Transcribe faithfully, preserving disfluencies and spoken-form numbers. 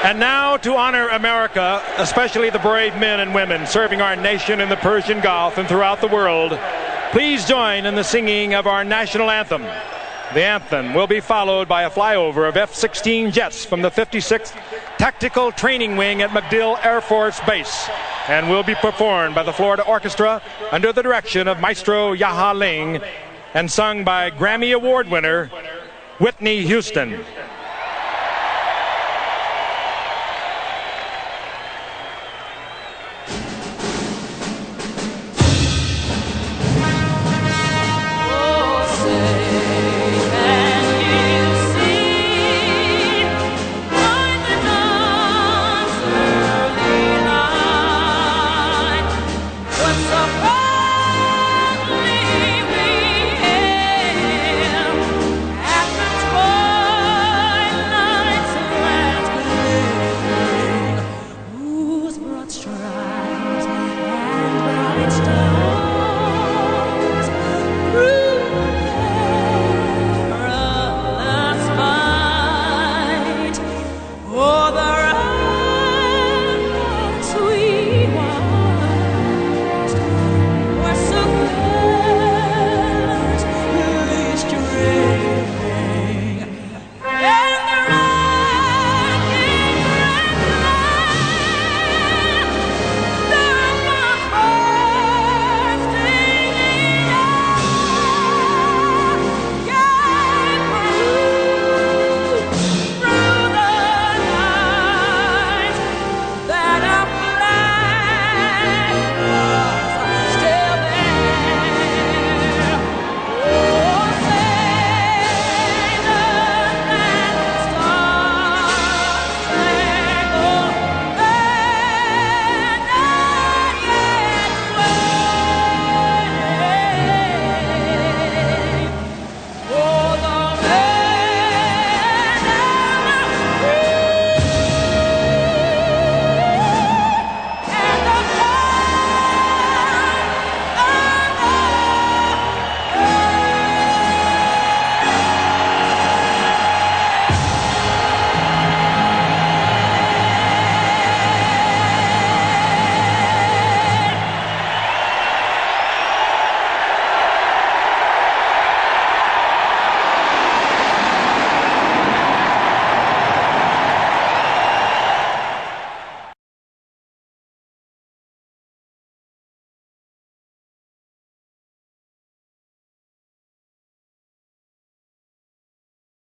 And now, to honor America, especially the brave men and women serving our nation in the Persian Gulf and throughout the world, please join in the singing of our national anthem. The anthem will be followed by a flyover of F sixteen jets from the fifty-sixth Tactical Training Wing at MacDill Air Force Base, and will be performed by the Florida Orchestra under the direction of Maestro Yaha Ling and sung by Grammy Award winner Whitney Houston.